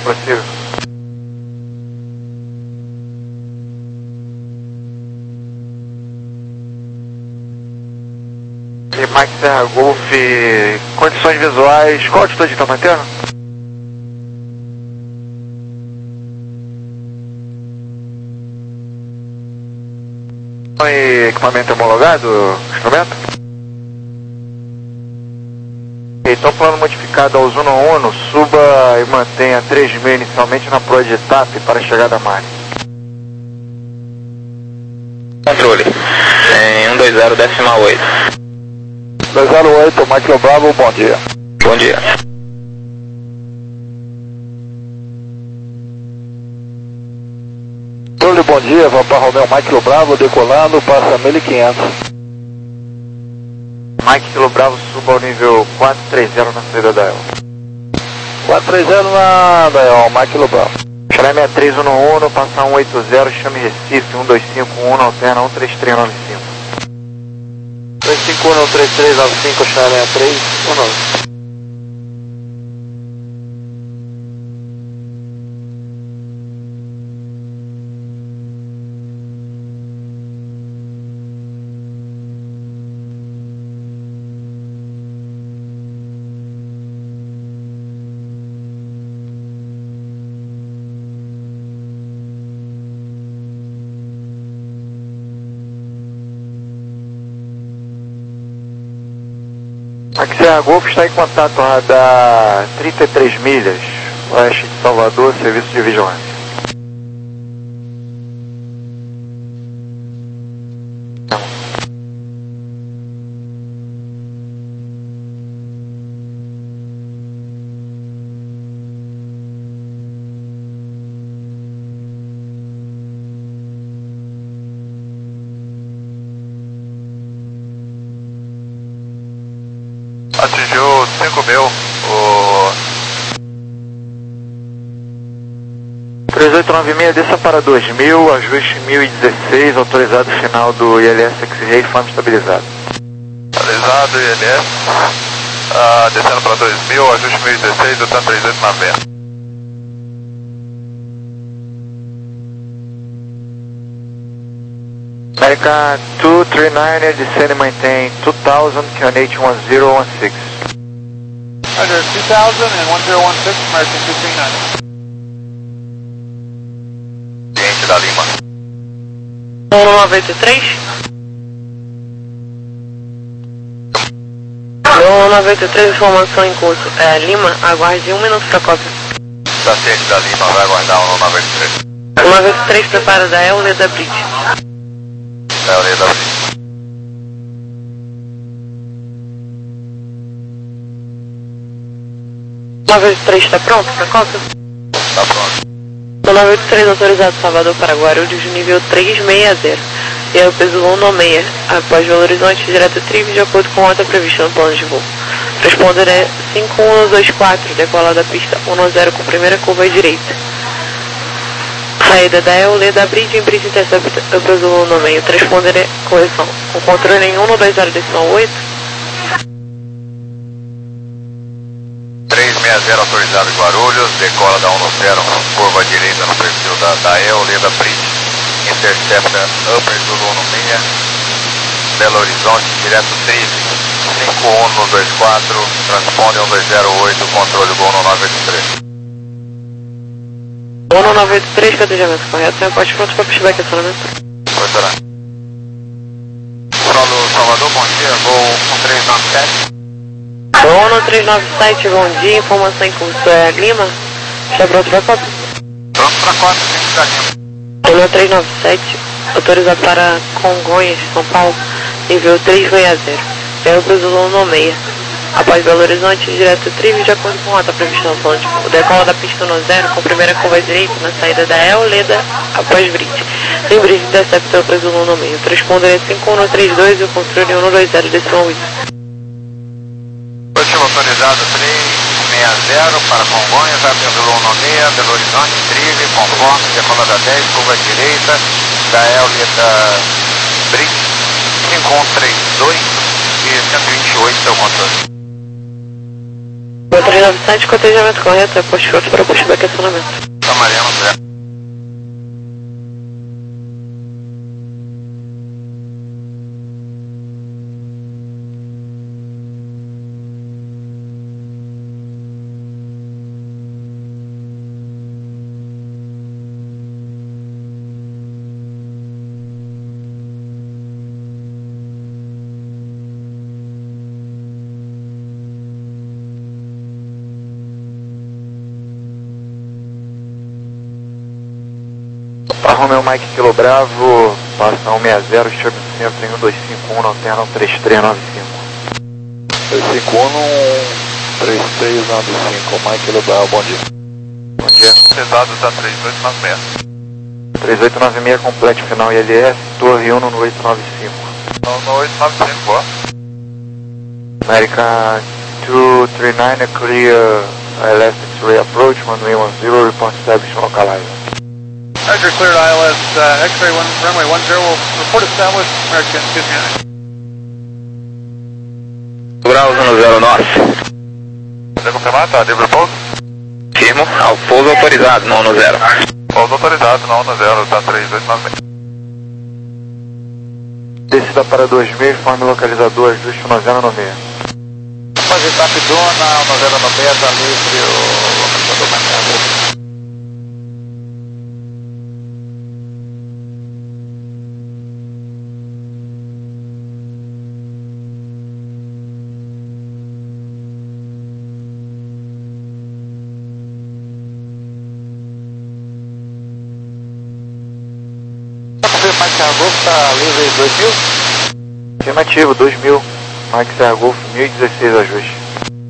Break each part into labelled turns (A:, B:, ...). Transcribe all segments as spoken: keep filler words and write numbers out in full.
A: prossiga. E Mike Serra Golf, condições visuais, qual altitude está mantendo? E equipamento homologado, instrumento? Então, plano modificado ao Zuno Uno, suba e mantenha três mil inicialmente na proa de TAP para a chegada a Mari.
B: Controle, em um dois zero, decimal oito.
C: dois zero oito, Michael Bravo, bom dia.
B: Bom dia.
C: Controle, bom dia, Papa Romeo, Michael Bravo, decolando, passa mil e quinhentos.
A: Mike Kilo Bravo, suba ao nível quatro três zero na saída da E L.
C: quatro três zero na da E L, Mike Kilo Bravo.
A: Xará sessenta e três um um, passa um oito zero, chame Recife, um dois cinco um, alterna um três três nove cinco.
C: três cinco um, três três nove cinco, Xará sessenta e três um nove.
A: Mike Serra Golf está em contato a radar trinta e três milhas, oeste de Salvador, serviço de vigilância.
D: Atingiu cinco mil, o...
A: três oito nove seis, desça para dois mil, ajuste mil e dezesseis, autorizado final do I L S X-Ray, fama estabilizado.
D: Atualizado, I L S, ah, descendo para dois mil, ajuste mil e dezesseis, Delta três oito nove seis.
A: American two three nine, descende e mantém two thousand, Q N H one zero one six.
C: Roger, two thousand and one zero one six, American two three nine.
D: Cliente da Lima.
E: um nove três. um nove três, informação em curso. É, Lima, aguarde um minuto para cópia.
D: Da ciente da Lima, vai aguardar o um nove três.
E: um nove três, prepara da E L da Bridge.
D: Da L da Lima.
E: um nove três, está pronto para cópia?
D: Tá pronto.
E: um nove três, autorizado Salvador para Guarulhos, nível três seis zero. E aí o peso um seis, após Belo Horizonte, direto trip, de acordo com a rota prevista no plano de voo. Responder é cinco um dois quatro, decola da pista um zero com primeira curva à direita. Saída da E L da Bridge, em Bridge Intercept, eu peso um seis. Transponder é correção. O controle em um dois zero decimal oito.
D: três seis zero autorizado Guarulhos, decola da um zero, curva à direita no perfil da, da E L da Bridge. Intercepta Upper Zulu um seis, Belo Horizonte, direto trip, cinco um dois quatro, transponde um dois zero oito, controle do um nove três.
E: um nove três, cadejamento correto, reporte pronto para pushback acionamento.
D: Oi, será? Solo Salvador, bom dia, voo um três nove sete.
E: um três nove sete, bom dia, informação em curso é Lima, está pronto para cópia?
D: Pronto para quatro, cinco da Lima.
E: um três nove sete, autorizado para Congonhas, São Paulo, nível três seis zero. É o peso um seis. Após Belo Horizonte, direto trilho de acordo com a rota prevista no plano de voo. Decola da pista um zero com primeira curva à direita na saída da E L da após Bridge. Em Bridge intercepta o peso um seis. Transponder é cinco um três dois e o controle um dois zero decimal oito.
D: Positivo autorizado três seis zero para Congonhas, abrindo um seis, Belo Horizonte, trilho, conforme, decola da dez, curva à direita, da E L da Bridge, cinco um três dois e cento e vinte e oito, seu controle.
E: Alfa três nove sete, cotejamento correto, é posto forte para pushback e acionamento.
D: Tá Mariano, certo.
A: Romeo Mike Kilo Bravo, passa um seis zero, chama no centro em um dois cinco um, alterna um três três nove cinco.
C: dois cinco um, três três nove cinco, Mike Kilo Bravo, bom dia.
A: Bom dia.
D: Pesado da três oito nove seis.
A: três oito nove seis, complete final I L S, Torre Uno no oito nove cinco.
D: No, no oito nove cinco, boa.
A: American two three nine, clear I L S X-ray approach, runway one zero, report established localized.
C: Roger, cleared I L S, uh, X-ray one, runway one zero, will report established, American two three nine.
B: Bravo zero nove.
D: Pode confirmar, tá? Livre pouso?
B: Firmo, ao pouso autorizado, não no zero.
D: Pouso autorizado, não no zero, tá três oito nove seis.
A: Descida para dois mil, informe localizador, ajuste um zero nove seis.
C: Pode estar Pidona, um zero nove seis, tá livre, o localizador marcado. Mike Golf está livre dois mil?
A: Afirmativo, dois mil. Mike Serra Golf, mil e dezesseis ajuste.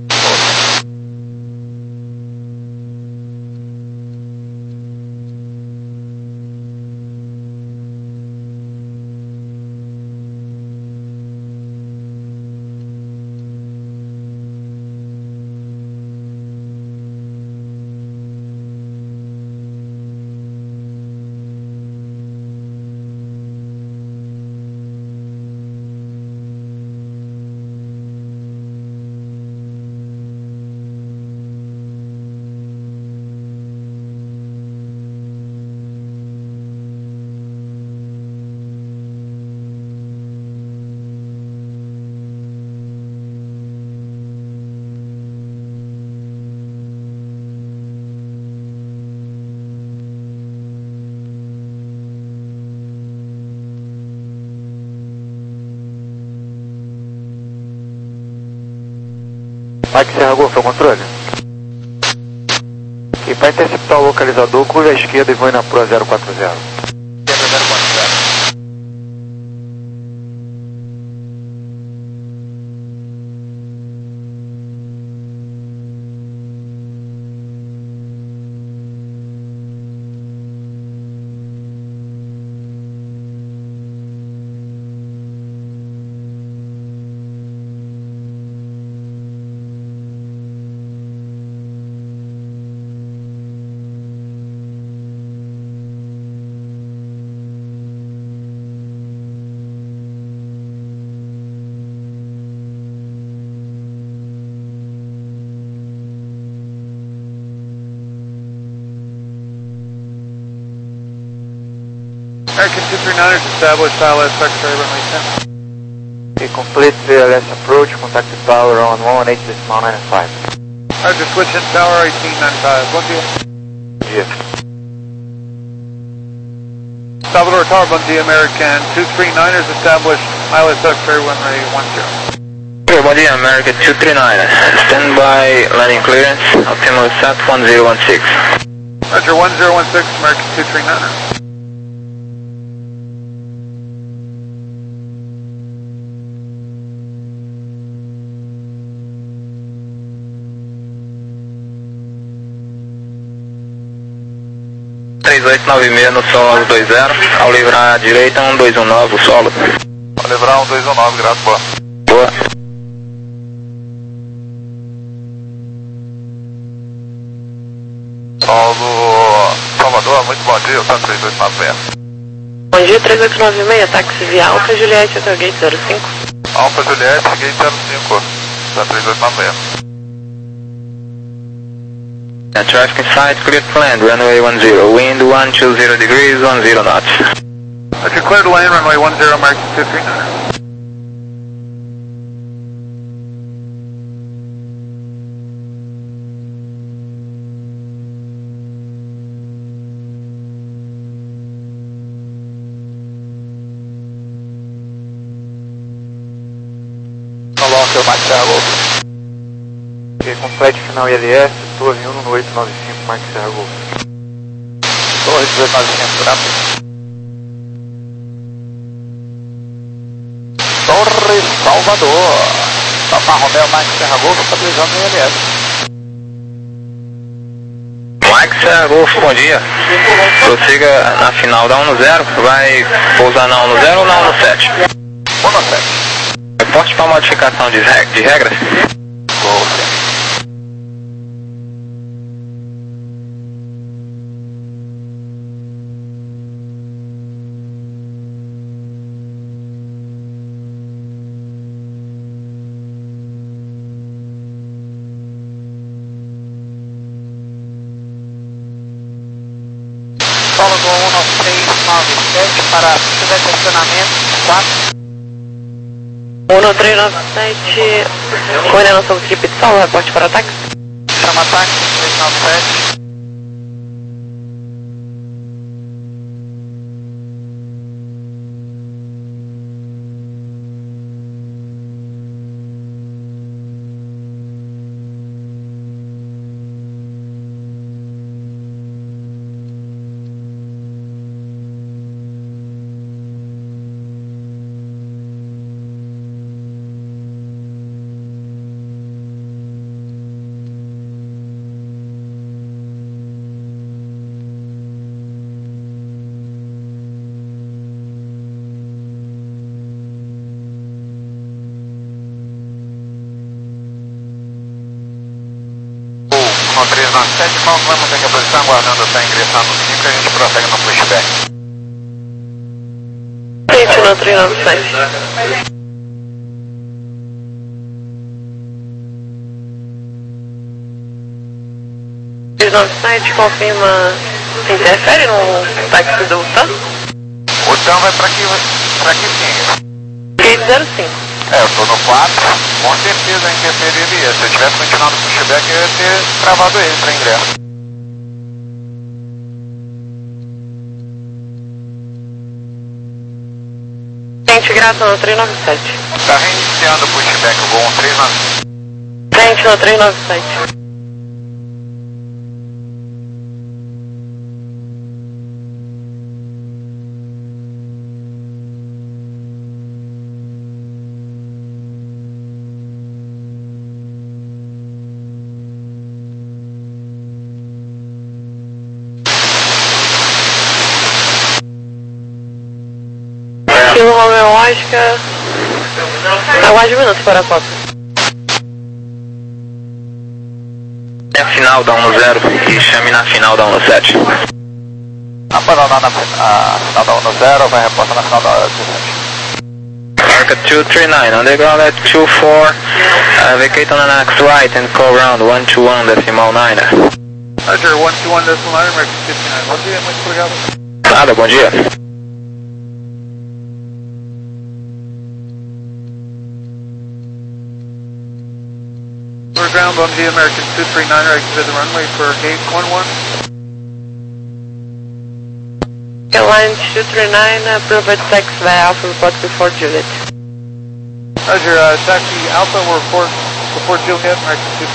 A: Mike Serra Golf, é o controle? E para interceptar o localizador, curva à esquerda e voe na Pro zero quatro zero.
C: zero quatro zero. American two three nine is established, I L S X-ray runway ten.
A: Okay, complete I L S approach, contact the tower on one eight decimal nine five.
C: Roger, switch in tower eighteen ninety-five, bom dia.
A: Bom dia.
C: Salvador Tower, bom dia, American two three nine is established, I L S X-ray runway one zero.
B: Okay, bom dia, American two three nine. Stand by landing clearance, optimal set one zero one six.
C: Roger, one zero one six, American two three nine.
B: três oito nove seis no solo dois zero, ao livrar à direita um dois um nove o solo.
D: Ao livrar um dois um nove, graças, boa.
B: Boa.
D: Paulo Salvador, muito bom dia, tá três oito nove seis.
E: Bom dia, três oito nove seis, táxi via Alfa Juliette, Hotel Gate zero cinco.
D: Alfa Juliette, Gate zero cinco, tá três oito nove seis.
B: Uh, traffic inside, clear to land, runway one zero, wind one two zero degrees, one zero knots.
C: Roger, clear to land, runway one zero, American two three niner.
A: Coloca o Max Serra Golf. Ok, com flat final I L S, Torre um no oito nove cinco, Max Serra Golf. Torre dois nove cinco, rápido. Torre Salvador. Papa Romeo, Max Serra Golf, estabilizando o I L S.
B: Max Serra Golf, bom dia. Prossiga na final da um no zero, vai pousar na um no zero ou na um no sete?
A: um no sete.
B: Reporte para modificação de, reg de regras.
A: Golf. Solo com um seis nove sete para estacionamento quatro.
E: um três nove sete, coordenação do equipe de solo, reporte para ataque.
A: Chama ataque, três nove sete. três nove sete, vamos manter a posição, aguardando até ingressar no cinco, a gente prossegue no pushback.
E: Frente no três nove sete. três nove sete, confirma, interfere no táxi do U T A M?
A: O U T A M vai para aqui, para aqui sim.
E: Gate zero cinco.
A: É, eu tô no quatro, com certeza interferiria. Se eu tivesse continuado no pushback, eu ia ter travado ele para ingresso.
E: Frente grata no três nove sete.
A: Tá reiniciando o pushback, o voo um três nove sete.
E: Frente no três nove sete. Kilo Romeo Oscar, aguarde um minuto para a Copa.
B: É a final da um no zero e chame na final da um no sete.
A: Abandonar na final da um no zero, vai reportar na final da hora sete.
B: Market two three nine, underground at two four, uh, vacate on the next right and call round one two one decimal nine.
C: Roger, one two one decimal nine, American fifty nine. Bom dia, muito obrigado.
B: Nada, bom dia.
C: Ground, bom dia, American two three niner, exit the runway for gate one one.
E: Airline two three nine, approved taxi by Alpha, report before Juliet.
C: Roger, uh, taxi Alpha, we'll report before Juliet, American two.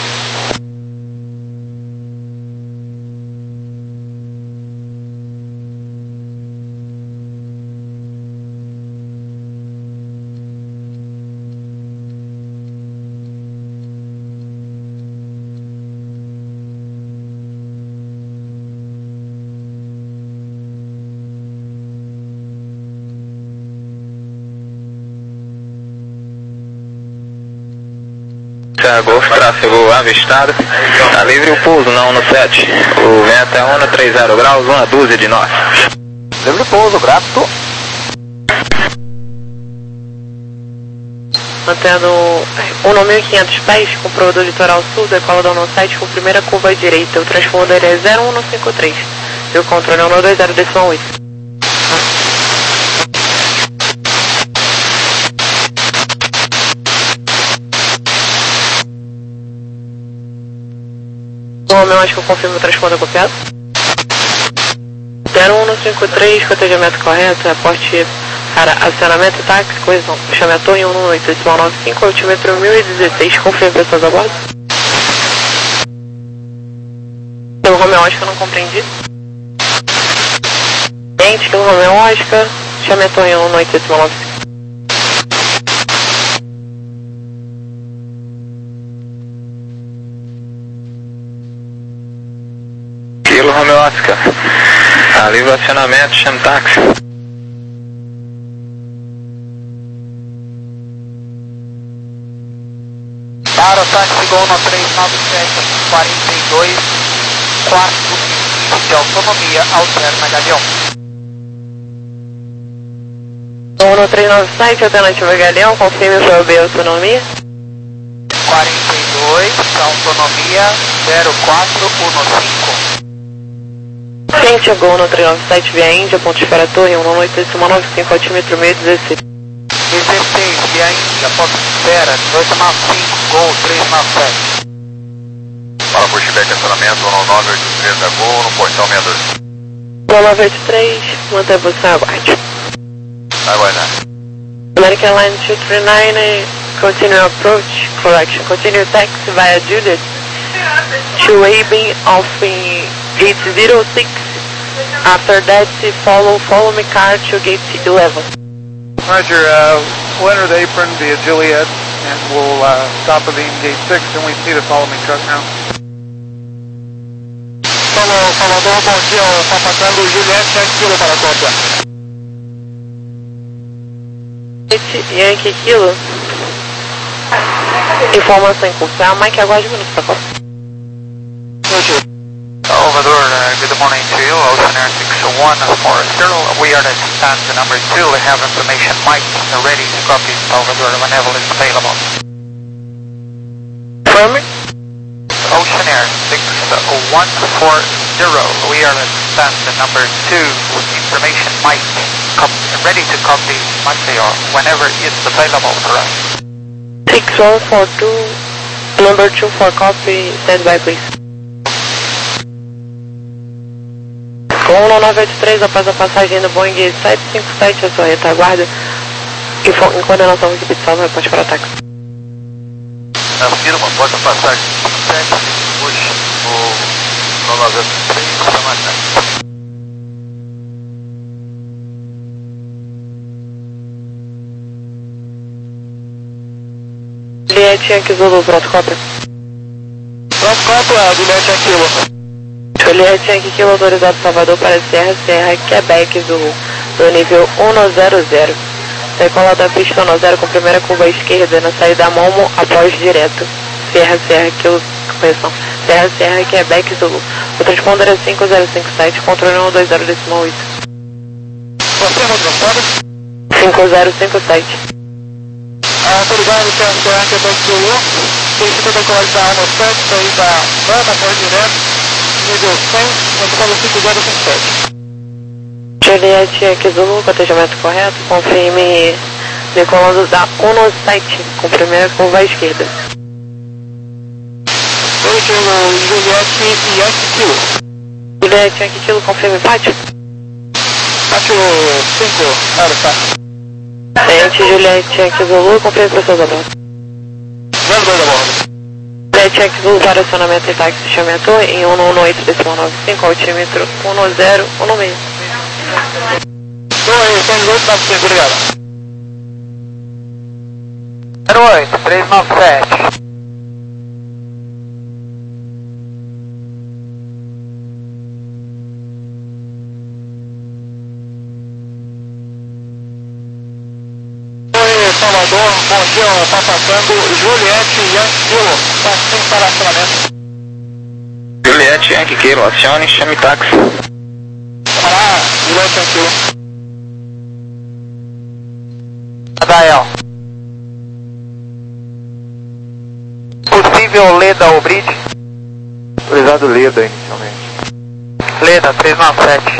B: Golf, tráfego avistado, tá livre o pouso na um no sete, o vento é um no trinta graus, uma dúzia de nós.
A: Livre pouso, grato.
E: mantendo um mil e quinhentos pés, comprou do litoral sul, decola da um sete com primeira curva à direita. O transponder é zero um cinco três. E o controle é um dois zero decimal oito. O Romeo Oscar confirma o transponder copiado. zero um cinco três, cotejamento correto, reporte para acionamento e táxi, coesão. Chame a torre um um oito decimal nove cinco, altímetro mil e dezesseis, confirma pessoas a bordo. Pelo Romeo Oscar, não compreendi. Gente, pelo Romeo Oscar, chame a torre um um oito decimal nove cinco.
B: Kilo Romeo Oscar, tá livre o acionamento, chame táxi.
A: Para o táxi Gol no três nove sete, quarenta e dois, quatro de autonomia, alterna Galeão.
E: Gol no três nove sete, alternativa Galeão, confirme o P O B autonomia.
A: quarenta e dois, autonomia zero quatro um cinco.
E: Gente, Gol no três nove sete, via Índia, ponto de espera torre um um oito decimal nove cinco, altímetro mil e dezesseis.
A: dezesseis, via Índia, ponto de espera, oito nove cinco, Gol três nove sete.
D: Fala pushback, acionamento um nove oito três da Gol no portão sessenta e dois.
E: um nove oito três, mantém a posição e aguarde.
D: Vai guardar.
E: American Line two three nine, continue approach, correction, continue taxi via Juliet to Aben off in gate zero six. After that, follow follow me car to gate eleven.
C: Roger, uh, we'll enter the apron via Juliet, and we'll uh, stop at the gate six, and we see the follow me truck now.
A: Falou, Salvador, bom dia, está passando Juliette, sete kilo para a cópia.
E: Yankee Kilo. Informação em curso. É a Mike, aguarde um minuto para a cópia.
A: Salvador, uh, good morning to you, Ocean Air six one four zero. We are at stand number two. We have information Mike ready to copy Salvador whenever it's available.
E: Firm.
A: Ocean Air six one four zero. We are at stand number two. Information Mike ready to copy Maceo whenever it's available for us.
E: six one four two, number two for copy, stand by please. um nove oito três, após a passagem do Boeing sete cinco sete, a sua retaguarda e em coordenação com a equipe de salva, pode para ataque.
D: Afirma, pode passar sete, puxa o um nove oito três para matar.
E: Juliette Yankee Zulu, pronto, cópia.
A: Pronto, cópia, Juliette Aquilo.
E: Juliette Yankee Kilo, autorizado Salvador para Serra Serra, Quebec Zulu, no nível um zero zero. Decola da pista um zero com primeira curva à esquerda, na saída Momo, após direto. Serra Serra, Kilo, correção. Serra Serra, Quebec Zulu. O transponder é cinco zero cinco sete, controle um dois zero decimal oito.
A: Confirma o transponder?
E: cinco zero cinco sete.
A: Autorizado Serra Serra, Quebec Zulu. Pista decola da um sete, saída Momo, após direto. Nível cem, transponder cinco zero cinco sete.
E: Juliette Yankee Zulu, cotejamento correto, confirme decolando da um sete, com primeira curva à esquerda.
A: Pelo Juliette Yankee Kilo.
E: Juliette Yankee Kilo, confirme pátio.
A: Pátio cinco, zero sete.
E: Cliente Juliette Yankee Zulu, confirme pessoas a bordo.
A: zero dois a bordo.
E: Juliette Yankee Zulu para acionamento e táxi, chame a torre em um um oito decimal nove cinco, altímetro um zero um seis.
A: Torre, cem e oito, nove cinco, obrigado. zero oito, três nove sete. Salvador, bom dia, está passando Juliette Yankee Kilo, táxi para acionamento.
B: Juliette Yankee Kilo, acione, chame táxi.
A: Pará, Juliette Yankee Kilo. Adael. nível Leda ou Bridge?
C: Autorizado Leda inicialmente.
A: Leda, três nove sete.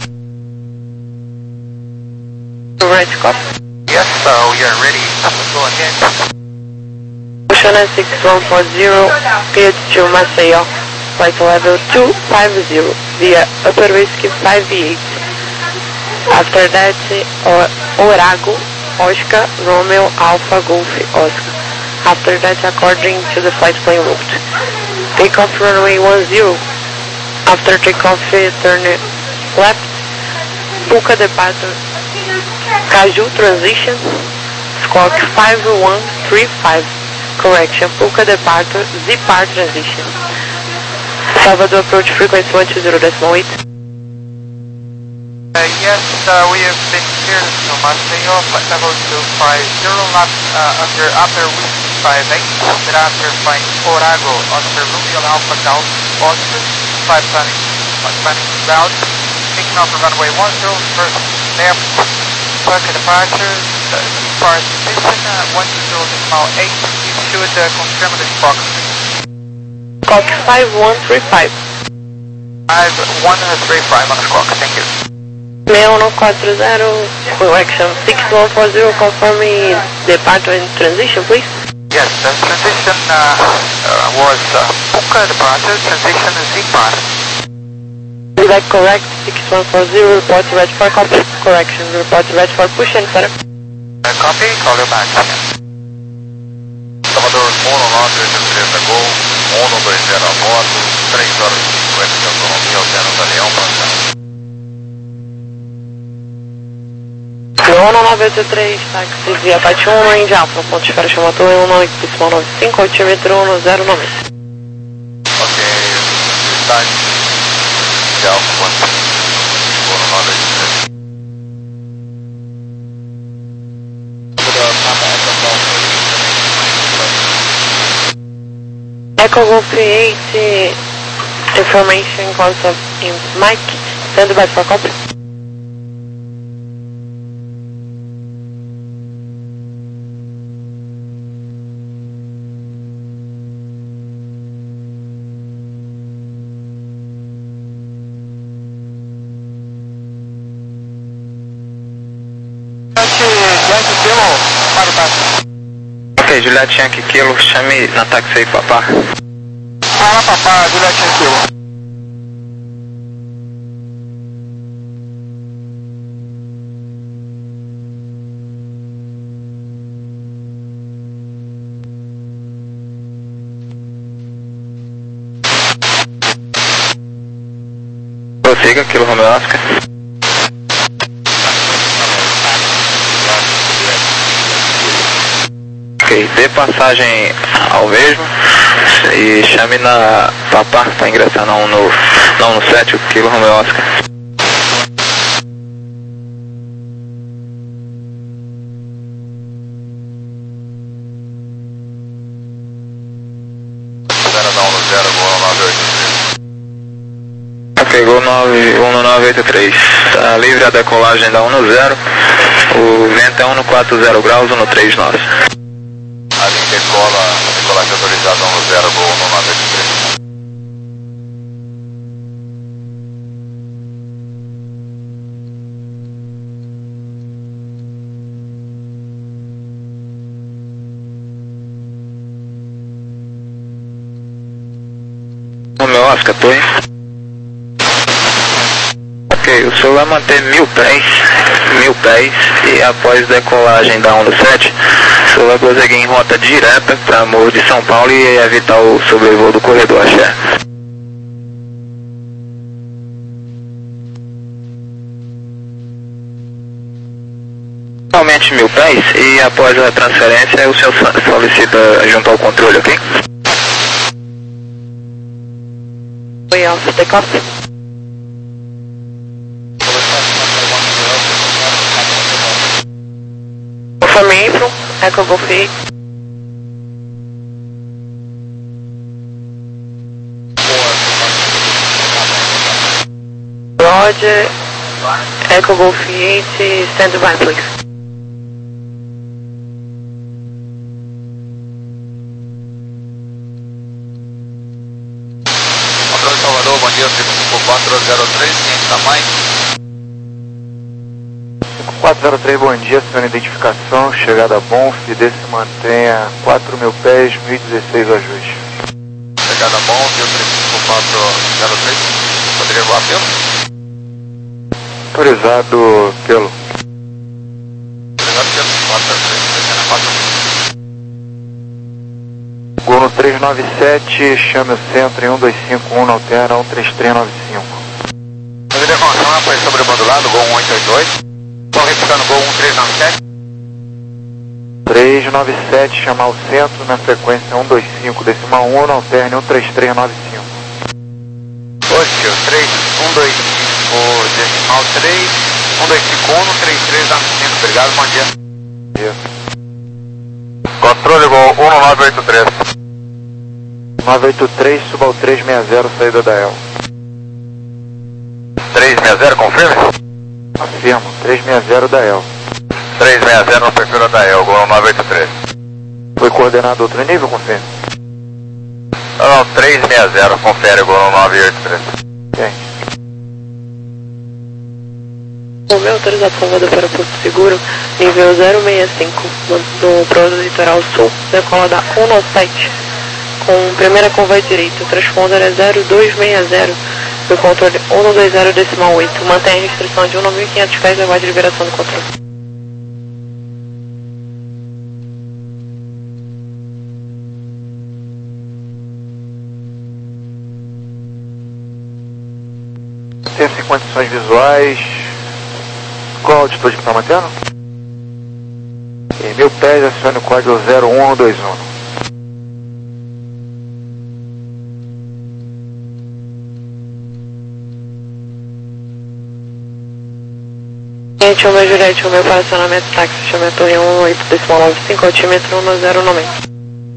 E: Right, copy.
A: Yes, uh, we are ready. Go ahead.
E: Oceana six one four zero, cleared to Maceió, flight level two five zero, via upper whiskey five eight. After that, Orago, Oscar, Romeo, Alpha, Golf, Oscar. After that, according to the flight plan route. Takeoff runway one zero. After takeoff, turn left. Puka departure. Caju transition. Squawk five one three five. Correction. Puka departure. Zipar transition. Salvador approach frequency one two zero point eight.
A: Uh, yes, uh, we have been cleared to Maceió, flight level two five zero, left uh, under upper whiskey five eight, thereafter flying Orago, Oscar Romeo Alpha Golf, Oscar, five planning, five planning route, taking off the runway one zero, first left, Puka departure, uh, Zipar transition, uh, one two zero decimal eight, you should uh, confirm the squawk.
E: Squawk five one three five.
A: five one three five on the squawk, thank you.
E: six one four zero, correction, six one four zero, confirming departure and transition, please.
A: Yes, the transition uh, uh, was uh, Puka departure, transition Zipar.
E: Is that correct? six one four zero, report red for copy. Correction, report red for push and center.
A: Uh, copy, call you back.
D: Salvador um nove oito três da Gol, um dois zero a bordo, três horas e cinquenta de autonomia, Alzeno Leão, Brasil.
E: Leona nove oito três, táxi via Pati um, Range Alpha, ponto de espera chamatou um nove cinco, altímetro um zero nove.
D: Ok, time, de Alpha, quanto? um nove oito três.
E: Echo Golf eight, information course of Mike, stand by for copy.
B: Ok, Juliette Yankee Kilo, chame na táxi aí, papá.
A: Fala, papá, Juliette Yankee Kilo.
B: Prossiga, Kilo Romeo Oscar. Ok, dê passagem ao mesmo e chame na papá para ingressar não no, não no sete, o Kilo Romeo Oscar. Ok, Gol nove um nove oito três, está livre a decolagem da um no zero, o vento é um no quatro zero graus, um no três nove.
D: A linha decola, decolagem autorizada um no zero, Gol um nove oito três.
B: Romeo Oscar, torre. Ok, o senhor vai manter mil pés, mil pés e após decolagem da um no sete, o senhor vai prosseguir em rota direta para Morro de São Paulo e evitar o sobrevoo do corredor Axé. Somente mil pés e após a transferência o senhor solicita junto ao controle, ok?
E: Way off takeoff. Confirmation, Echo Golf eight. Roger, Echo Golf eight, stand by please.
C: bom dia, senhor identificação, chegada a Bonf, desse mantenha quatro mil pés, mil e dezesseis ajuste.
D: Chegada a Bonf, eu preciso quatro zero três, poderia voar pelo?
C: Autorizado pelo.
D: Autorizado pelo, quatro zero três, descendo a quatro mil.
C: Gol no três nove sete, chame o centro em um dois cinco um, na altera um três três nove cinco.
D: Poderia confirmar, foi sobre o modulado, Gol um oito oito dois. Estão replicando Gol um três nove sete.
C: três nove sete, chamar o centro na frequência um dois cinco, decimal um, na alterne um três três nove cinco.
D: Positivo, três um dois cinco, decimal três, um dois cinco um, três três nove cinco, obrigado, bom dia.
C: Isso.
D: Controle Gol um nove oito três.
C: nove oito três, suba ao três seis zero, saída da E L.
D: três seis zero, confirme?
C: Afirmo, três seis zero da E L.
D: três seis zero no perfil da E L, Gol nove oito três.
C: Foi coordenado outro nível, confirme?
D: Não, não, três seis zero, confere Gol nove oito três.
C: Bem.
E: O meu autorizado salvador para Porto Seguro, nível zero seis cinco, no Prosa Litoral Sul, decola da um nove sete, com primeira curva à direita, o transponder é zero dois seis zero, e o controle um dois zero decimal oito, mantém a restrição de mil e quinhentos pés e aguarde liberação do controle.
C: Tem sem condições visuais. Qual a altitude que está mantendo? Em mil pés, acione o código zero um dois um.
E: Gente, o meu Juliette, o meu para acionamento táxi, chama a torre um oito decimal nove cinco, altímetro um zero nove zero.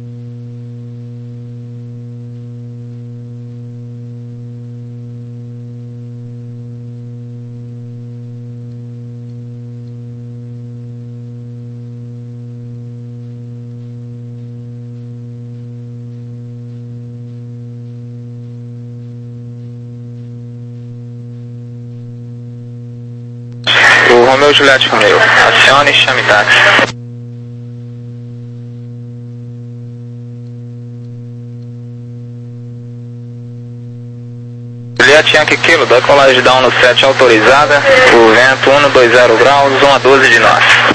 B: O Romeu Juliette Romeu, acione e chame táxi. Juliette Yankee Kilo, decolagem da um no sete autorizada, o vento um dois zero graus, um a doze de norte.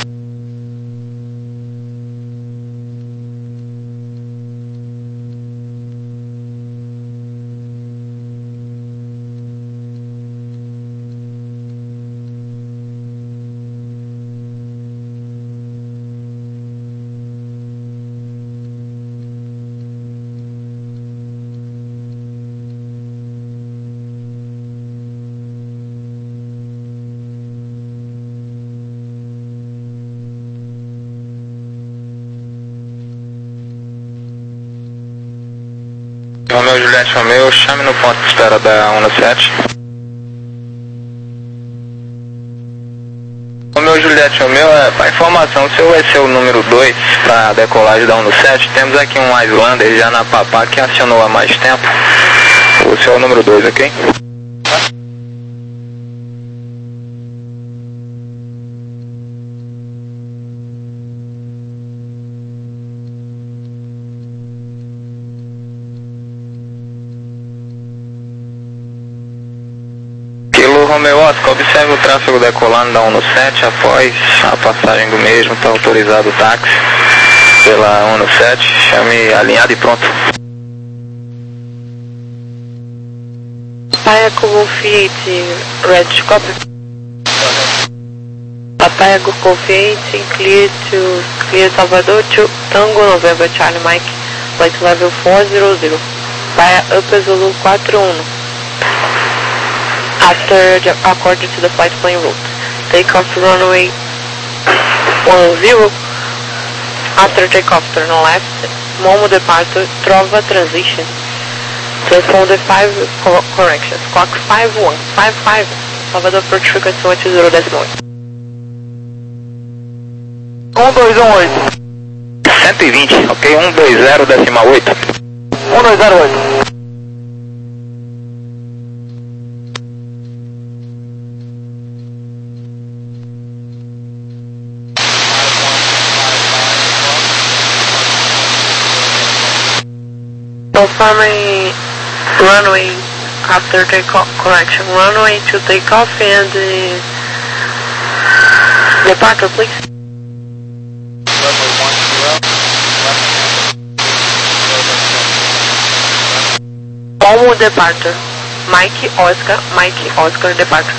B: Romeu Juliette Romeu, chame no ponto de espera da um no sete. Romeu Juliette Romeu, é, para informação, o seu vai ser o número dois para decolagem da um no sete. Temos aqui um Islander já na Papá que acionou há mais tempo. O seu é o número dois, ok? Romeu Oscar, observe o tráfego decolando da um no sete, após a passagem do mesmo, está autorizado o táxi pela um no sete, chame alinhado e pronto.
E: Papayago Confiate, Red Copy. Papayago Confiate, clear to clear Salvador to Tango November Charlie Mike, flight level four zero zero, via Upper Zulu quatro um. After the, according to the flight plan route, takeoff runway one zero. After takeoff, turn left, Momo departure, Trova transition. Transponder five cor corrections, clock five one five five, Salvador approach frequency one two zero decimal eight.
C: um dois um oito.
B: cento e vinte, ok? um dois zero decimal oito.
C: um dois zero oito.
E: Confirming runway after takeoff, correction, runway to takeoff and uh, departure, please.
D: Runway one zero.
E: Como departure. Mike Oscar, Mike Oscar departure.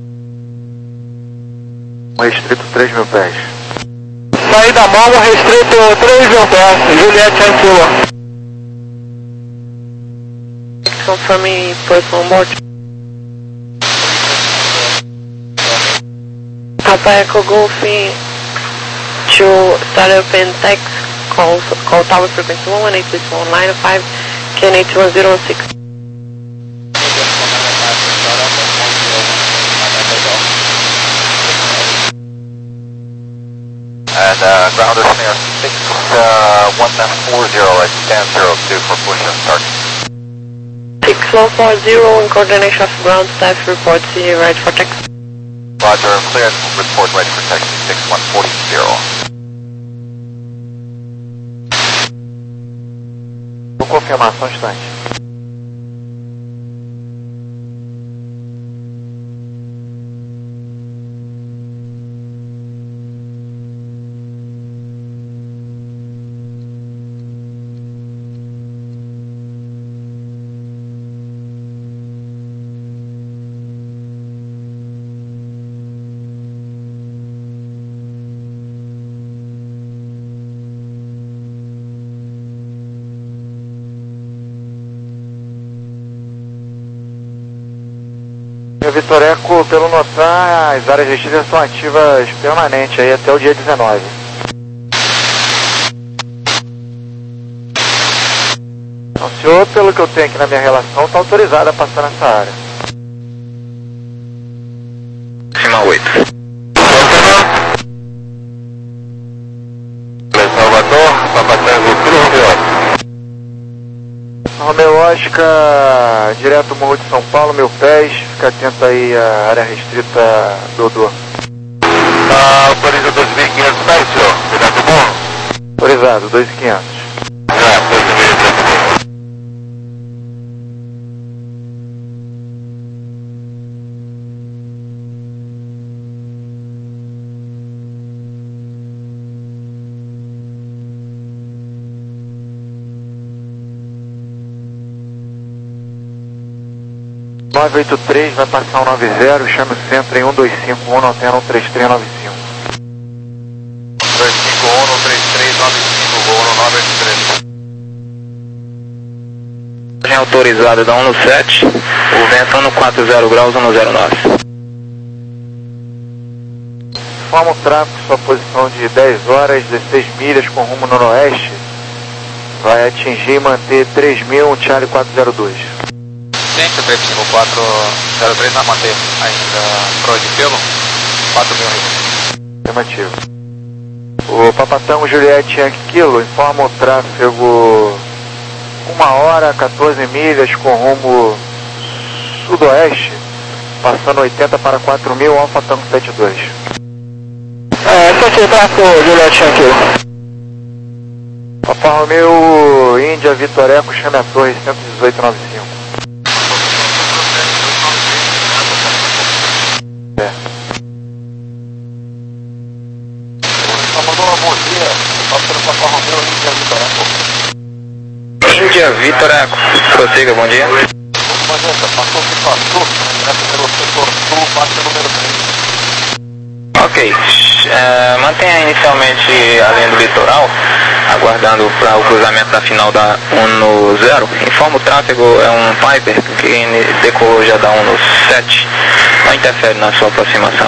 C: Restrito três mil pés.
B: Saída Malmo, restrito três mil pés, Juliette Anquila.
E: Confirming person on board. Papa Echo Golfing to start up and text, call, call tower frequency one one eight six one nine five, K N H one zero one six.
D: And uh, ground is near six one four zero at ten zero two for push and start.
E: six one four zero in coordination of ground staff reports here right for text.
D: Roger, clear and report ready for taxi six one four zero.
C: Confirmação instante. Vitor Eco, pelo notar, as áreas restritas são ativas permanente aí até o dia dezenove. Então, o senhor, pelo que eu tenho aqui na minha relação, está autorizado a passar nessa área.
B: Cima oito.
D: Salvador, Papatango, Cruz Romeu.
C: Romeu Oscar, direto Morro de São Paulo, mil pés, fica atento aí à área restrita Dodô.
D: Ah, autoriza dois mil e quinhentos pés, senhor, direto do morro.
C: Autorizado, dois mil e quinhentos.
D: Já, dois mil e quinhentos.
C: nove oito três vai passar o nove zero, chame o centro em um dois cinco um, antena um três três nove cinco.
D: um dois cinco um, um três três nove cinco, voo no nove oito três.
B: Autorizado da um no sete, o ventando quatro zero graus, um no zero nove.
C: Informa o tráfego, sua posição de dez horas, dezesseis milhas com rumo noroeste. Vai atingir e manter três mil, um Charlie quatro zero dois.
D: Centro três cinco quatro zero três vai manter ainda pro de pelo, quatro mil reais.
C: Afirmativo. O Papatango Juliette Yankee Kilo informa o tráfego uma hora, quatorze milhas com rumo sudoeste, passando oitenta para quatro mil, Alfa Tango setenta e dois.
B: É, esse aqui é o tráfego Juliette Yankee.
C: Papa Romeu Índia Vitor Eco, chame a torre cento e dezoito noventa e cinco. É.
D: Bom dia, passando para Papa Romeu Índia Vitor Eco.
B: Índia Vitor Eco, prossiga, bom dia.
D: Bom dia, passou o que passou, essa pelo setor sul, passa número três.
B: Ok, é, mantenha inicialmente a linha do litoral, aguardando para o cruzamento da final da um no zero. Informa o tráfego, é um Piper que decolou já da um no sete, não interfere na sua aproximação.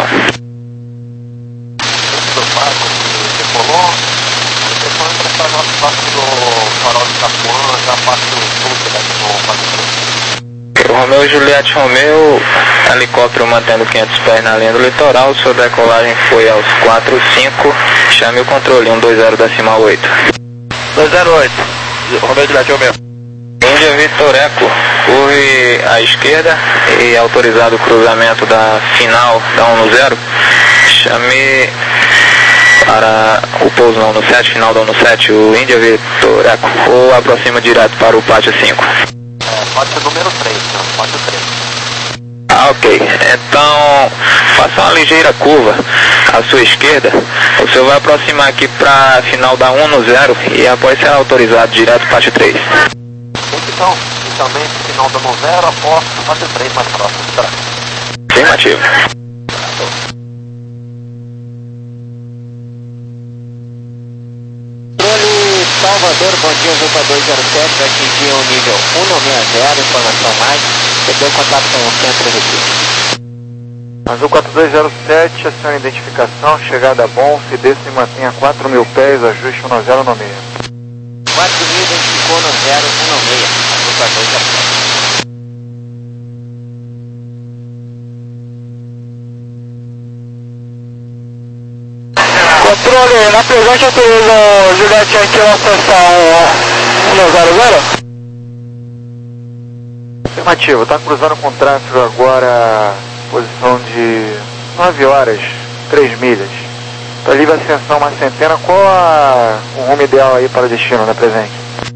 D: Do barco que decolou, depois está na parte do farol de Itapuã, já parte do sul, que daqui no Passo.
B: Romeu Juliette Romeu, helicóptero mantendo quinhentos pés na linha do litoral, sua decolagem foi aos quatro cinco, chame o controle um dois zero decimal oito.
D: dois zero oito, Romeu Juliette Romeu.
B: Índia Vitor Eco, curve à esquerda e autorizado o cruzamento da final da um no zero, chame para o pouso no sete, final do sete, o Índia Vitor Eco, ou aproxima direto para o pátio cinco?
C: É, pátio número três, não, pátio três.
B: Ah, ok. Então, faça uma ligeira curva à sua esquerda. O senhor vai aproximar aqui para final da um no zero e após ser autorizado direto para pátio três.
C: Então, e também final da no zero após pátio três mais próximo, tá?
B: Afirmativo.
F: Salvador, bom dia, Zupa dois zero sete, atingiu o nível um nove zero, informação mais, perdeu contato com o centro Recife.
C: Azul quatro dois zero sete, aciona identificação, chegada bom, se desce e mantenha quatro mil pés, ajuste um nove zero no meio.
F: quatro mil identificou no zero um nove seis, Azul quatro dois zero sete.
C: Controle, na presente autoriza Juliette aqui a acessar um um zero zero? Afirmativo, está cruzando com tráfego agora, posição de nove horas, três milhas. Para livre ascensão uma centena, qual a, o rumo ideal aí para o destino, na presente?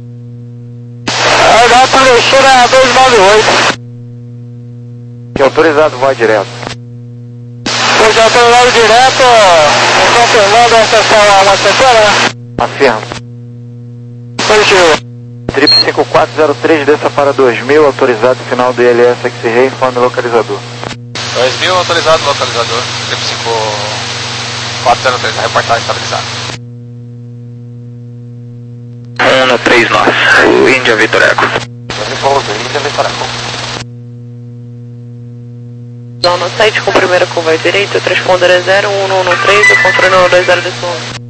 C: A data para o destino é dois nove oito. Que é autorizado voar direto. Eu já estou lá direto, confirmando a acessar uma centena, né? Afirma. Positivo. Trip cinco quatro zero três, desça para dois mil, autorizado final do I L S X-Ray, informe localizador.
D: dois mil, autorizado localizador. Trip cinco quatro zero três, a reportagem estabilizada.
B: um no três nós, o Índia Vitor Eco.
C: Índia Vitor Eco.
E: Zona sete com primeira curva à direita, o transponder é zero um um três, o controle é dois zero um.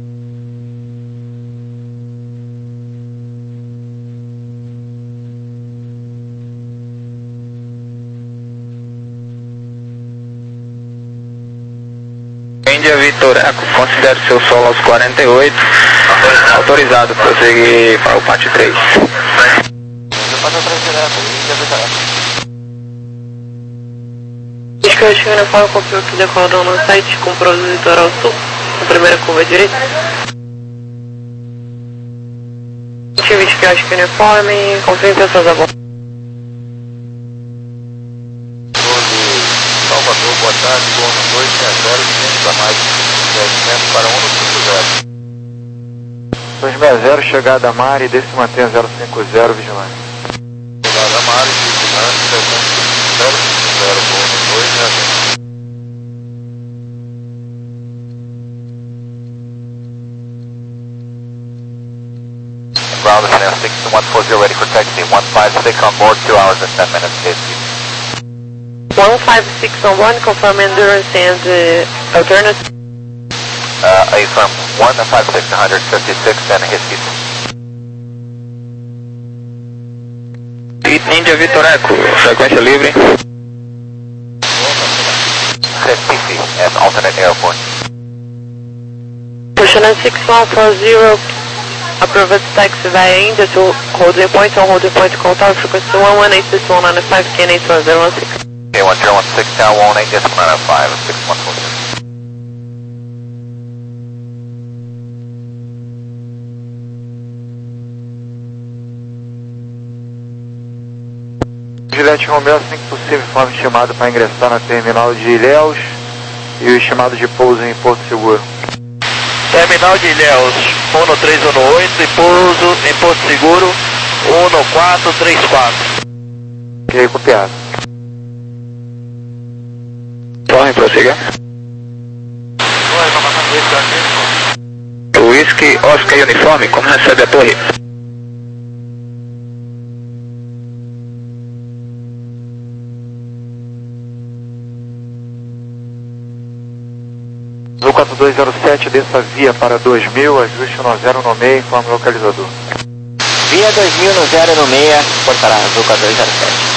B: Índia Vitor Eco, considere seu solo aos quarenta e oito, autorizado prosseguir para o pátio três.
C: Pátio três direto, Índia Vitor Eco.
E: Disco uniforme copiou que declarou no site com produto litoral sul, com primeira curva à direita. Tive disco uniforme, confirme pessoas a bordo.
D: Salvador, boa tarde, voo no dois seis zero, quinhentos a mais, descendo para um no cinco zero.
C: dois seis zero, chegada a Mari, desce e mantém zero cinco zero, vigilante.
D: Chegada a Mari, vigilante, zero cinco zero, voo no dois seis zero. Ground Channel six one four zero, ready for taxi, one five six on board, two hours and ten minutes, K C.
E: one five six on one, confirm endurance and uh, alternative.
D: Uh, A firm one five six one fifty-six and his people.
B: Índia Vitor Eco, frequência livre.
D: Recife and alternate airport.
E: Channel six one four zero, approved taxi via India to holding point on holding point contact frequency one one eight six one nine five, K N eight one zero one six.
D: K one zero one six, down one eight, decimal nine five, six one four six.
C: Juliette Romeo, assim que possível, informe estimado para ingressar na terminal de Ilhéus e o estimado de pouso em Porto Seguro.
G: Terminal de Ilhéus, um no três um oito e pouso em Porto Seguro, um no quatro três quatro.
C: Ok, copiado.
B: Corre, prossiga. Whisky Oscar Uniforme, como recebe a torre?
C: Azul quatro dois zero sete, desça via para dois mil, ajuste no zero no meio, informe localizador.
F: Via dois mil no zero no meia, portará Azul quatro dois zero sete.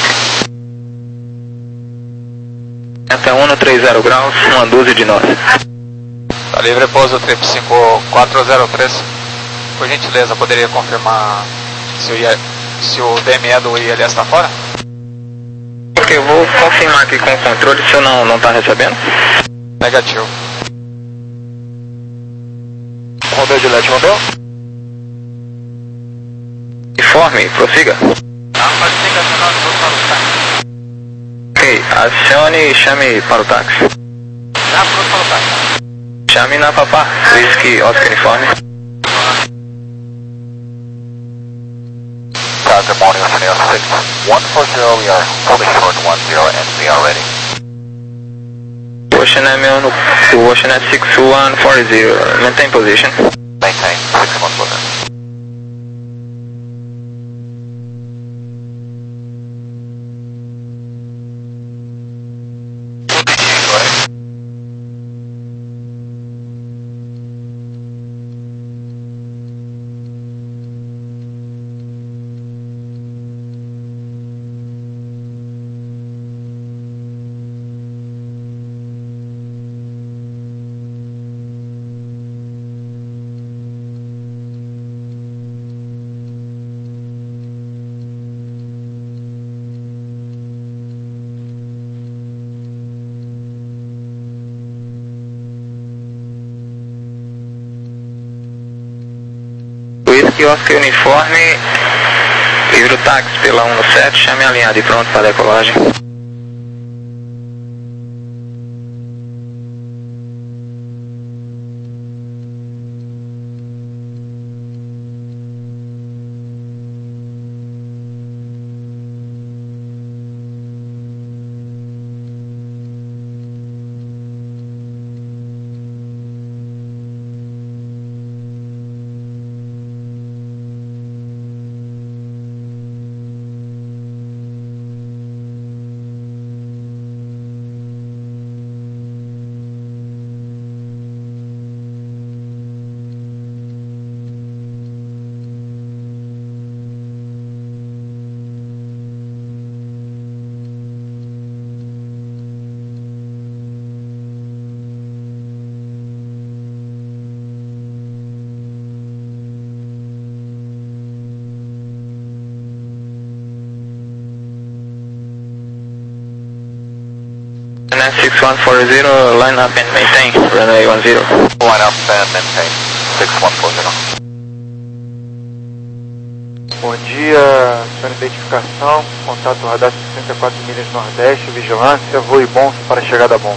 B: Até um no três zero graus, uma dúzia de nós.
D: Tá livre, pouso trip cinco quatro zero três. Por gentileza, poderia confirmar se o, I, se o D M E do I L S está fora?
B: Ok, eu vou confirmar aqui com o controle se eu não, não tá recebendo.
D: Negativo.
G: Romeu Juliette Romeu.
B: Informe, prossiga.
A: Alfa cinco acionando o para o táxi.
B: Ok, acione e chame para o táxi.
A: Já pronto para o táxi.
B: Chame na Papá, Whisky Oscar Uniforme.
D: Good morning, Ocean Air six one four zero, we are fully short one zero and we are ready.
B: Ocean M on to Ocean at six one four zero, maintain position.
D: Maintain, six one four zero.
B: Whisky Oscar Uniforme, livre o táxi pela um no sete, chame a linha de pronto para decolagem. six one four zero, line up and maintain, runway one zero.
D: Line up and maintain, six one four zero.
C: Bom dia, sua identificação, contato radar sessenta e quatro milhas nordeste, vigilância, voo e Bonf para chegada a Bonf.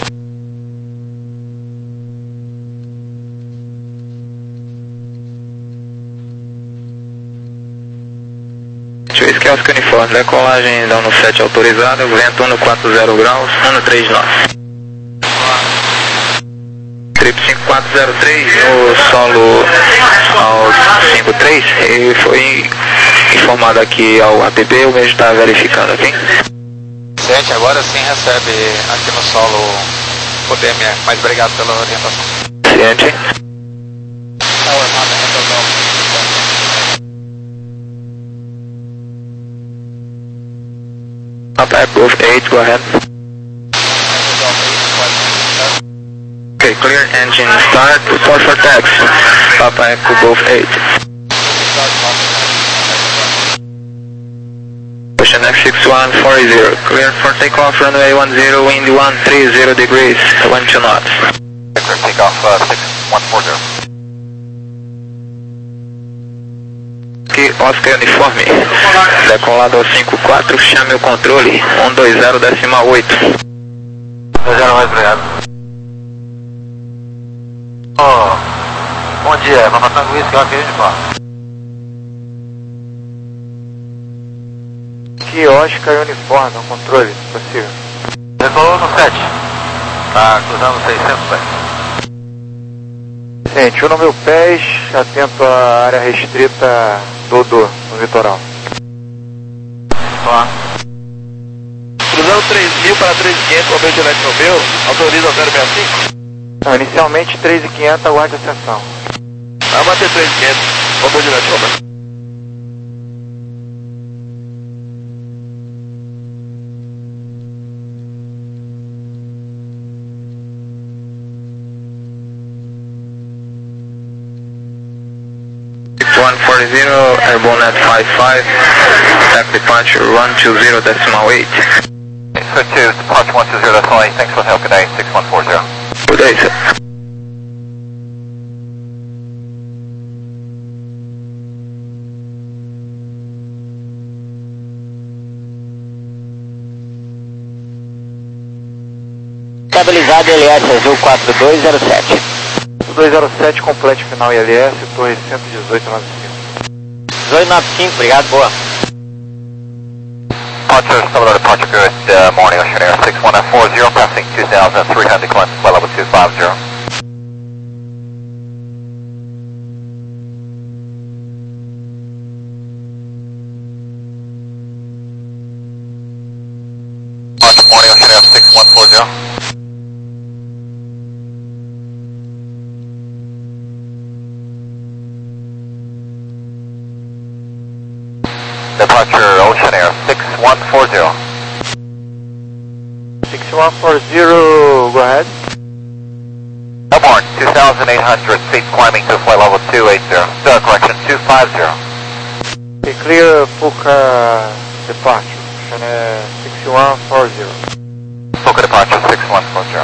B: Whisky Oscar Uniforme, decolagem da um no sete autorizada, vento um quatro zero graus, um três nove. Trip cinco quatro zero três, no solo ao cinco três, e foi informado aqui ao A P B, o mesmo está verificando aqui.
A: Gente, agora sim recebe aqui no solo o D M R, mas obrigado pela orientação.
B: Ciente. Papa Echo eight, go ahead. Okay, clear engine start, report for taxi. Papa Echo Golf eight. Ocean X six one four zero, clear for takeoff runway one zero, wind one three zero degrees, one two knots.
D: Clear takeoff uh, six one four zero.
B: Aqui, Oscar Uniforme, decolado ao cinco quatro, chame o controle, um dois zero decimal oito.
D: dois zero mais, obrigado. Oh, bom dia, Papa Tango Whisky Oscar Uniforme.
C: Aqui, Oscar Uniforme, ao controle, possível.
D: Decolou no sete, tá cruzando seiscentos pés.
C: Sente, um mil pés, atento à área restrita Dodô, no litoral.
D: Olá.
G: Cruzando três mil para três mil e quinhentos, Romeu Juliette Romeu, autoriza zero seis cinco.
C: Não, inicialmente três mil e quinhentos, aguarde a sessão.
G: Vai bater três mil e quinhentos, Romeu Juliette Romeu.
B: one four zero, airborne at five five, attack departure one two zero decimal eight.
D: Switch to departure one two zero decimal eight, thanks for the help, good day, six one four zero.
B: Good day, sir.
F: estabilizado L S Azul quatro dois zero sete.
C: dois zero sete, complete final I L S, torre cento e dezoito noventa e cinco.
F: dezoito noventa e cinco, obrigado, boa.
D: Departure, Stellar departure, good uh, morning, Ocean Air six one four zero, passing two thousand three hundred, climb to flight level two five zero. Departure, morning, Ocean Air six one four zero. Departure, Ocean Air six one four zero.
C: six one four zero, go ahead.
D: Melbourne, two thousand eight hundred feet, climbing to flight level two eighty. Uh, correction, two five zero.
C: Okay, clear Fuca departure, Ocean Air six one four zero.
D: Fuca departure, six one four zero.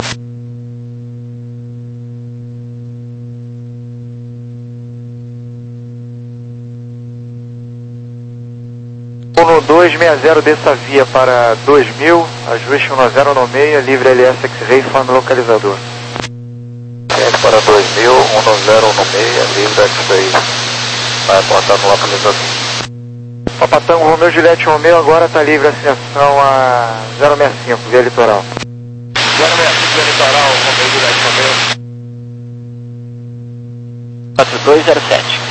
C: um dois seis zero, desça via para dois mil, ajuste um zero no meio, livre L S X-Ray, fone localizador.
D: Desce para dois mil, um zero no meio, livre X-Ray, vai apontar no localizador.
C: Papatão, Romeu Juliette Romeu, agora está livre a ascensão a zero seis cinco, via litoral.
D: zero seis cinco, via litoral, Romeu Juliette Romeu.
F: quatro dois zero sete.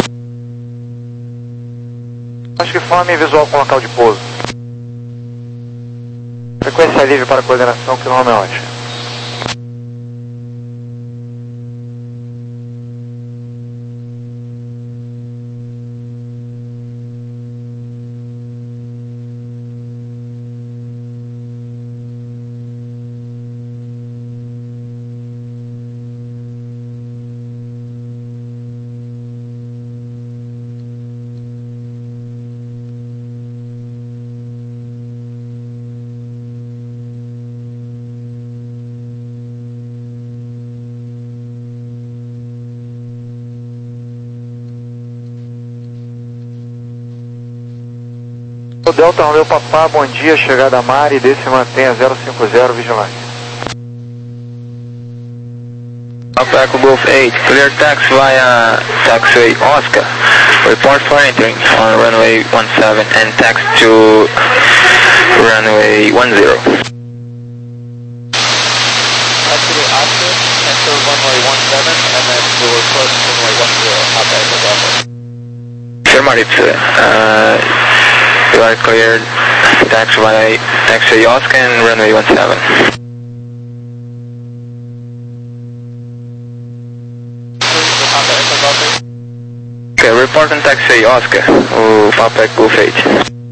C: Acho que fome visual com local de pouso. Frequência livre para coordenação, quilômetro ótimo. O Delta Romeu Papá, bom dia, chegada a Mari, desce e mantenha zero cinco zero, vigilante.
B: Papa Echo Golf eight, clear taxi via taxiway Oscar. Report for entering on runway one seven and taxi to runway one zero.
G: Actually, after, enter runway one seven and then to report runway one zero, Papa Echo Golf.
B: Affirmative, uh, you are cleared taxi via taxiway Oscar and runway one seven. Okay, report on taxiway Oscar, o Papa Echo Golf eight.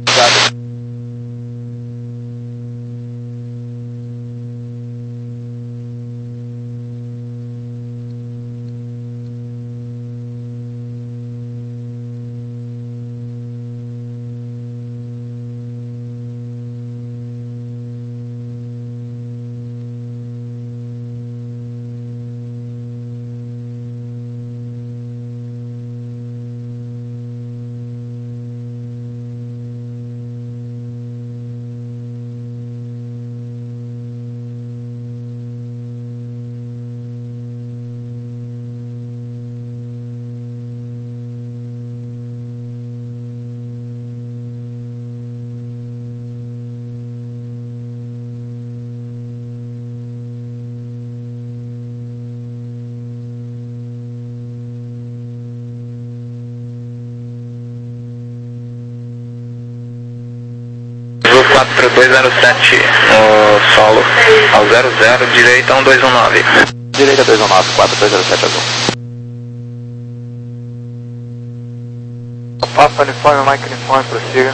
B: quatro dois zero sete, no solo, ao zero zero, direita um dois um nove.
D: Direita dois um nove, quatro dois zero sete azul.
C: Papa uniforme, Mike uniforme, prossiga.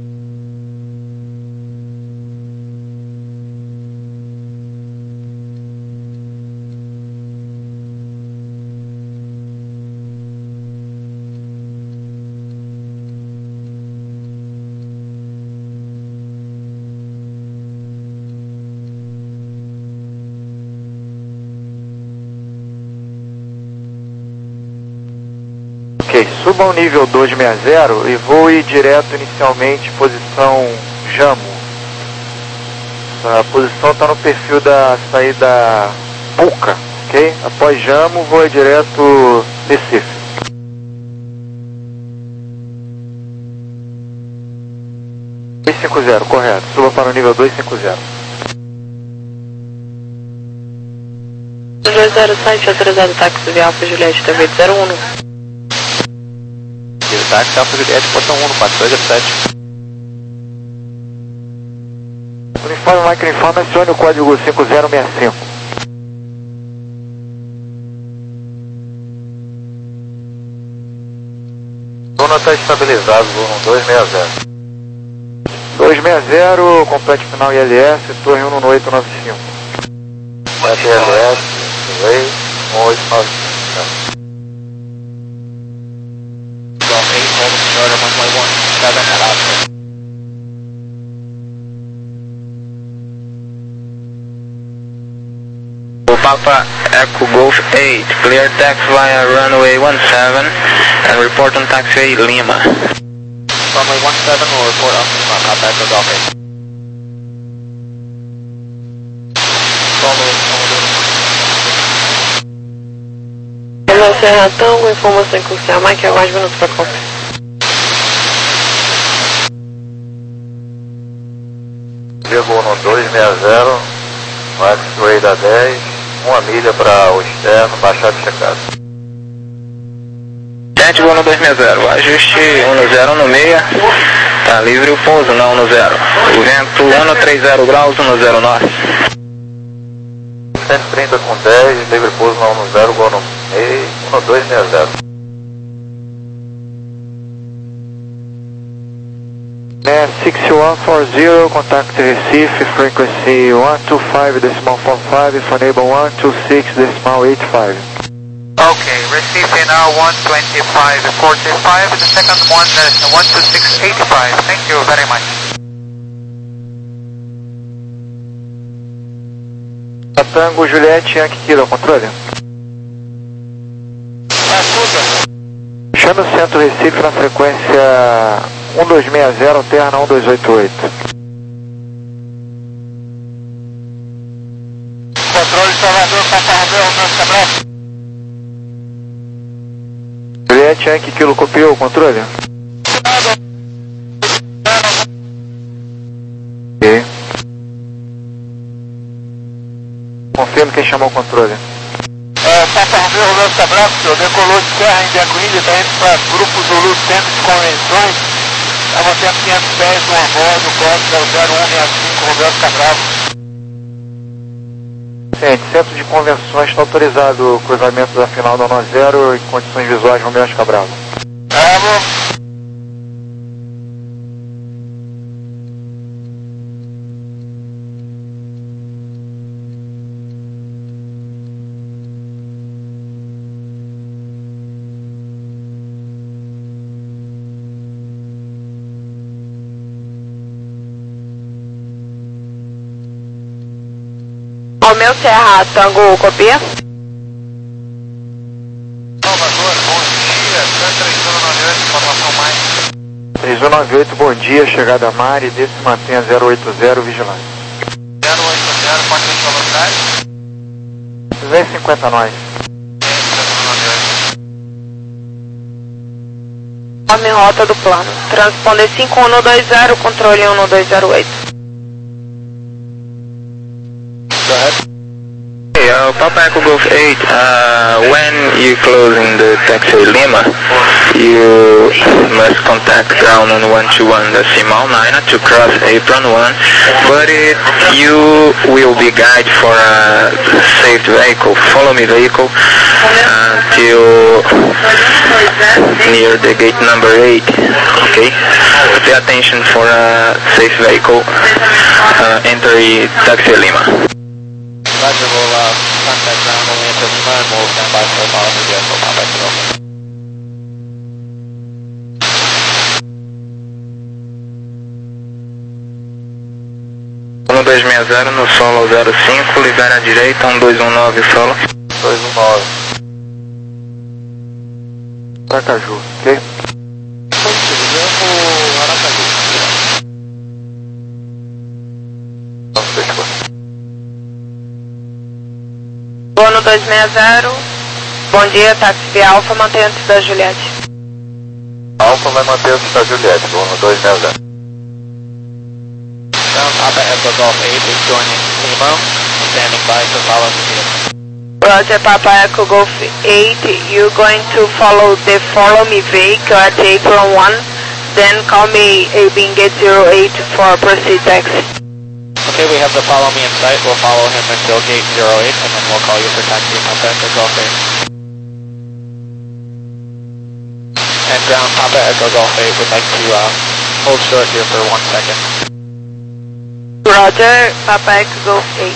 C: Ok, suba ao nível dois seis zero e voe direto inicialmente posição Jamo. A posição está no perfil da saída Puca, ok? Após Jamo, voa direto Recife. dois cinquenta, correto. Suba para o nível dois cinquenta.
E: dois zero sete, autorizado táxi de Alfa Juliette, T V zero um.
F: Táxi Alfa Juliette, portão um, quatro dois zero sete.
C: Uniforme microinforme, acione o código cinco zero seis cinco.
D: Zona está estabilizado, zona dois seis zero.
C: dois seis zero, complete final I L S, torre um um oito nove cinco.
D: I L S, dois um oito nove cinco.
B: Papa Echo Golf eight, clear taxi via runway one seven and report on taxiway Lima.
F: Runway one seven will report on Lima, Papa Echo Golf eight.
E: Hello, Serra Tango, informação em curso a Mike, aguarde minutos para cópia.
D: Diego no dois seis zero, taxiway da dez, uma milha para o externo, baixada e checada.
B: Sete, voo no dois seis zero, ajuste um zero no meia, tá livre o pouso na um zero. O vento um três zero graus, um zero norte.
D: cento e trinta com dez, livre pouso na um zero, voo no meio, um dois seis zero.
C: É six one four zero, contact Recife, frequency one two five decimal four five, enable one two six decimal eight five.
A: Okay, Recife now one twenty-five forty-five, the second one is one two six eight five. Thank you very much.
C: Tango Juliette Yankee Kilo, controle. Chame o centro Recife na frequência um dois seis zero, alterna um dois oito oito.
G: Controle Salvador, Papa Romeu, Romeu Cabral.
C: Juliette Yankee Kilo, copiou o controle? Ok. Confirme quem chamou o controle.
G: É, Papa Romeu, Romeu Cabral, senhor, decolou de terra em Biacuília, está indo para Grupo Zulu, Centro de Convenções. Está mantendo quinhentos pés no abordo, código zero um seis cinco, Roberto Cabral.
C: Gente, Centro de Convenções está autorizado o cruzamento da final da um zero em condições visuais Romeu Cabral.
G: É, amor.
E: Romeu Serra, Tango, copia?
D: Salvador, bom dia, três um nove oito, informação mais.
C: três um nove oito, bom dia, chegada a Mari, desce e mantenha zero oito zero, vigilante.
D: zero oito zero, quanto de velocidade?
C: duzentos e cinquenta nós.
E: Nome rota do plano. Transponder cinco um dois zero, controle um dois zero oito.
B: Hey, uh, Papa Echo Golf eight, uh, when you closing the taxi Lima, you must contact ground on one two one decimal nine to cross apron one, but it, you will be guided for a safe vehicle. Follow me vehicle until near the gate number eight, okay? Pay attention for a safe vehicle, uh, enter taxi Lima.
F: Roger, we'll uh, contact ground when we enter Lima and we'll stand by for a follow the vehicle, Papa Echo Golf.
B: um dois seis zero no solo zero cinco, libera a direita, um dois um nove solo.
C: dois um nove. Aracaju, ok?
F: Aracaju.
C: Não, fechou.
E: dois seis zero. Bom dia, táxi via Alfa, mantenha antes da Juliette.
C: Alfa vai manter antes da Juliette, no dois seis zero.
F: Ground Papa Echo Golf eight is joining Lima, standing by for follow the vehicle.
E: Roger, Papa Echo Golf eight, you're going to follow the follow me vehicle at apron one, then call me A B Engage zero eight for proceed taxi.
F: Okay, we have the follow me in sight. We'll follow him until gate zero eight, and then we'll call you for taxi Papa Echo Golf eight. And ground Papa Echo Golf eight would like to uh, hold short here for one second.
E: Roger, Papa Echo Golf eight.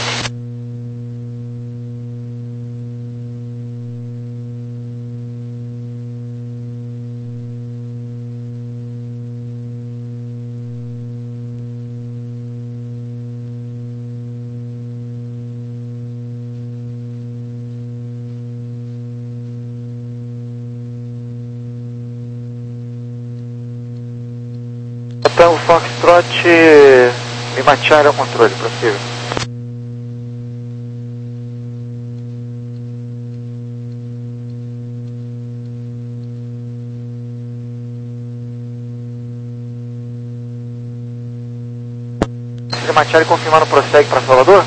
C: Então, Foxtrot, Lima Charlie ao controle, prossiga. Lima Charlie confirmando, prossegue para Salvador?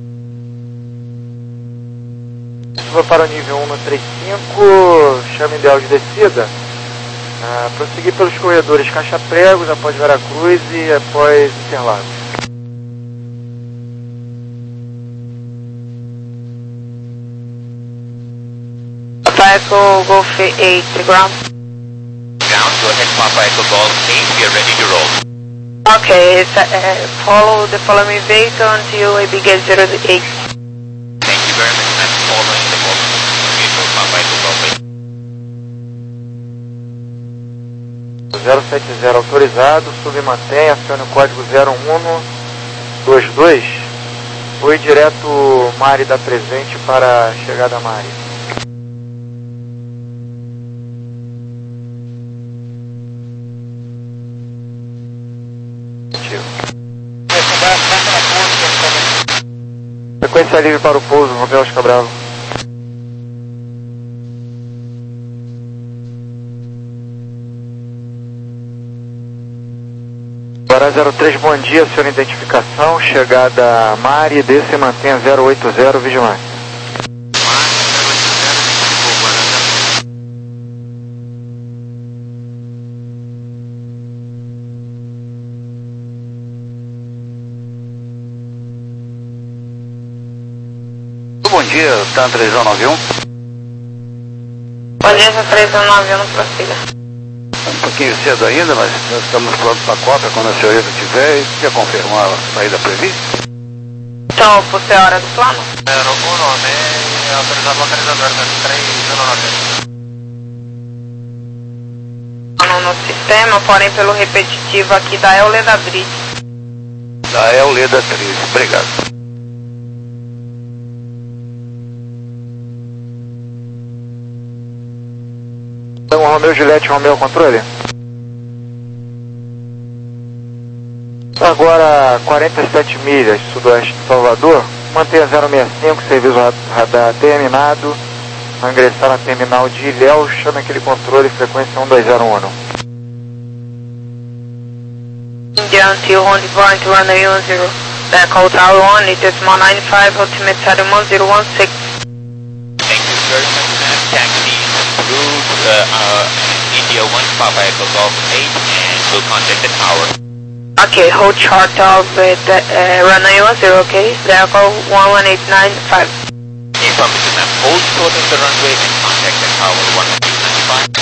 C: Suba para o nível um no trinta e cinco, chama ideal de descida. Ah, prosseguir pelos corredores Caixa Pregos, após Veracruz e após Interlagos.
E: Papa Echo Golf eight, ground.
D: Ground, go ahead, Papa Echo Golf eight, we are ready to roll.
E: Okay, so, uh, follow the follow me vehicle until A B Engage zero eight.
D: Thank you very much, I'm following the vehicle, Papa Echo Golf eight.
C: zero sete zero autorizado, submantém, acione o código zero um dois dois. Foi direto Mari da presente para a chegada Mari. Frequência livre para o pouso, Romeu Oscar Bravo. Guará zero três, bom dia, senhor identificação, chegada Mari, desce e mantenha zero oito zero, vigilância.
D: Bom dia, tá três um nove um.
E: Bom dia, três um nove um, prossiga.
D: Um pouquinho cedo ainda, mas nós estamos prontos para a cópia quando a senhorita tiver e quer confirmar a saída prevista.
E: Então, por ser hora do plano?
D: zero um nove, autorizado localizador, três um nove.
E: Plano no sistema, porém pelo repetitivo aqui da Euleda Bride.
D: Da Euleda três, obrigado.
C: Então, Romeu Juliette, Romeu controle. Agora quarenta e sete milhas sudoeste de Salvador, mantenha zero seis cinco, serviço radar terminado, vai ingressar na terminal de Ilhéus, chame aquele controle, frequência um dois zero um.
E: India until on the point runway one zero, then call tower one, decimal nine five, ultimate setting one zero one six.
D: Thank you very much, ma'am. Taxi through uh, uh, India one, Papa Echo Golf eight, and we'll contact the tower.
E: Okay, hold short of uh, the, uh, runway one zero, okay? Delco one one eight nine five.
D: Affirmative, ma'am. Hold short of the runway and contact the tower one one eight nine five.